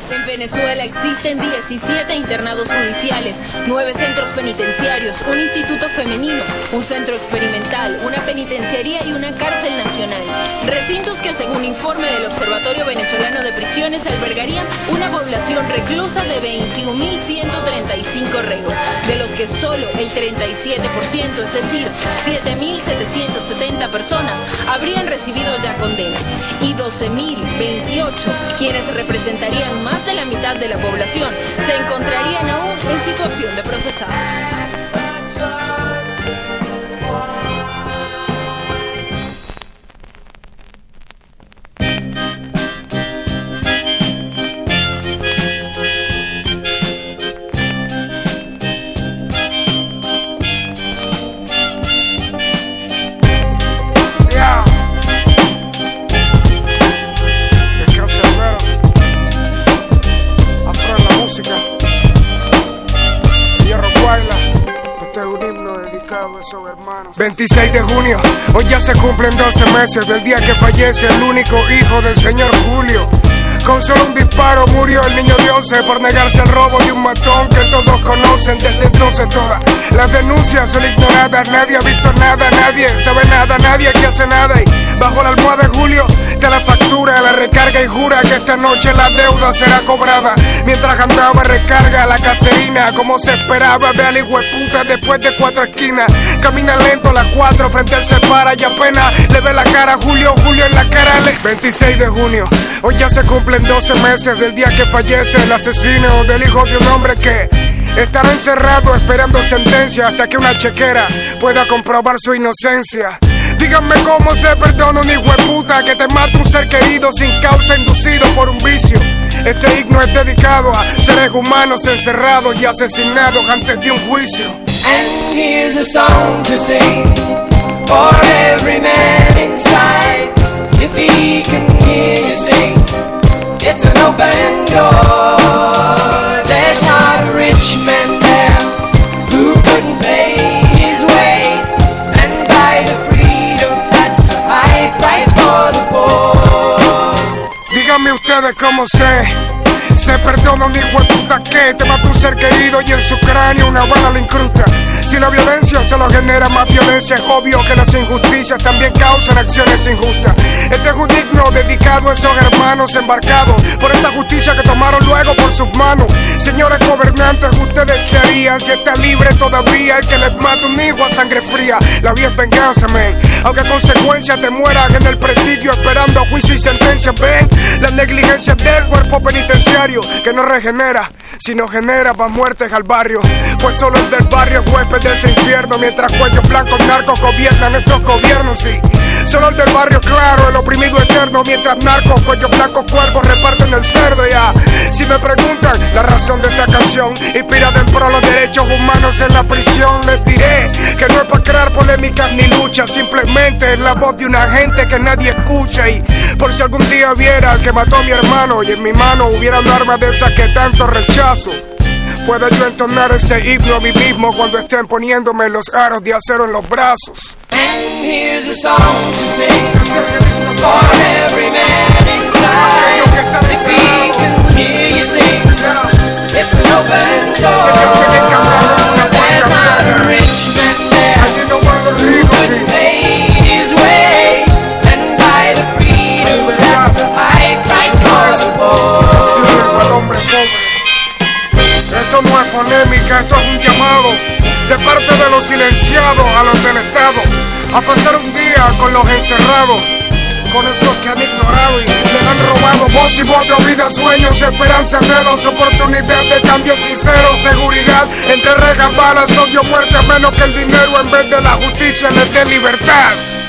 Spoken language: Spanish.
En Venezuela existen 17 internados judiciales, 9 centros penitenciarios, un instituto femenino, un centro experimental, una penitenciaría y una cárcel nacional. Recintos que, según informe del Observatorio Venezolano de Prisiones, albergarían una población reclusa de 21.135 reos, de los que solo el 37%, es decir, 7.770 personas, habrían recibido ya condena, y 12.028, quienes representarían más de la mitad de la población, se encontrarían aún en situación de procesados. Este es un himno dedicado a esos hermanos. 26 de junio, hoy ya se cumplen 12 meses del día que fallece el único hijo del señor Julio. Con solo un disparo murió el niño de 11 por negarse al robo de un matón que todos conocen. Desde entonces todas las denuncias son ignoradas. Nadie ha visto nada, nadie sabe nada, nadie que hace nada. Y bajo la almohada de Julio te la factura, la recarga y jura que esta noche la deuda será cobrada. Mientras andaba recarga la caserina como se esperaba. Ve al hijo de puta después de 4 esquinas. Camina lento las 4, frente a él se para y apenas le ve la cara a Julio en la cara. 26 de junio, hoy ya se cumplen 12 meses del día que fallece el asesino del hijo de un hombre que estará encerrado esperando sentencia hasta que una chequera pueda comprobar su inocencia. Díganme cómo se perdona un hijo de puta que te mata un ser querido sin causa inducido por un vicio. Este himno es dedicado a seres humanos encerrados y asesinados antes de un juicio. And here's a song to sing for every man inside. If he can hear you sing, it's an open door. There's not a rich man there who couldn't pay his way and buy the freedom that's a high price for the poor. Díganme ustedes cómo se perdona un hijo de puta que te mata un ser querido y en su cráneo una bala le incrusta. Si la violencia solo genera más violencia, es obvio que las injusticias también causan acciones injustas. Este es un himno dedicado a esos hermanos embarcados por esa justicia que tomaron luego por sus manos. Señores gobernantes, ¿ustedes qué harían si está libre todavía el que les mata un hijo a sangre fría? La vida es venganza, men, aunque a consecuencia te mueras en el presidio esperando juicio y sentencia. Ven, la negligencia del cuerpo penitenciario que no regenera, sino genera más muertes al barrio. Pues solo el del barrio es huésped de ese infierno, mientras cuellos blancos narcos gobiernan estos gobiernos, sí. Solo el del barrio claro, el oprimido eterno, mientras narcos, cuellos blancos, cuervos reparten el cerdo, ya. Si me preguntan la razón de esta canción, inspirada en pro los derechos humanos en la prisión, les diré que no es para crear polémicas ni luchas, simplemente es la voz de una gente que nadie escucha. Y por si algún día viera al que mató a mi hermano y en mi mano hubiera un arma de esas que tanto rechazo, puedo yo entonar este himno a mí mismo cuando estén poniéndome los aros de acero en los brazos. And here's a song to sing for every man inside. If he can hear you sing, it's an open door. There's not a rich man there who couldn't pay his way and buy the freedom that's a high price for the poor. Esto no es polémica, esto es un llamado de parte de los silenciados a los del Estado a pasar un día con los encerrados, con esos que han ignorado y les han robado voz y voto, vida, sueños, esperanza, anhelos, oportunidad de cambio sincero, seguridad, entre rejas, balas, odio, muerte, menos que el dinero en vez de la justicia les dé libertad.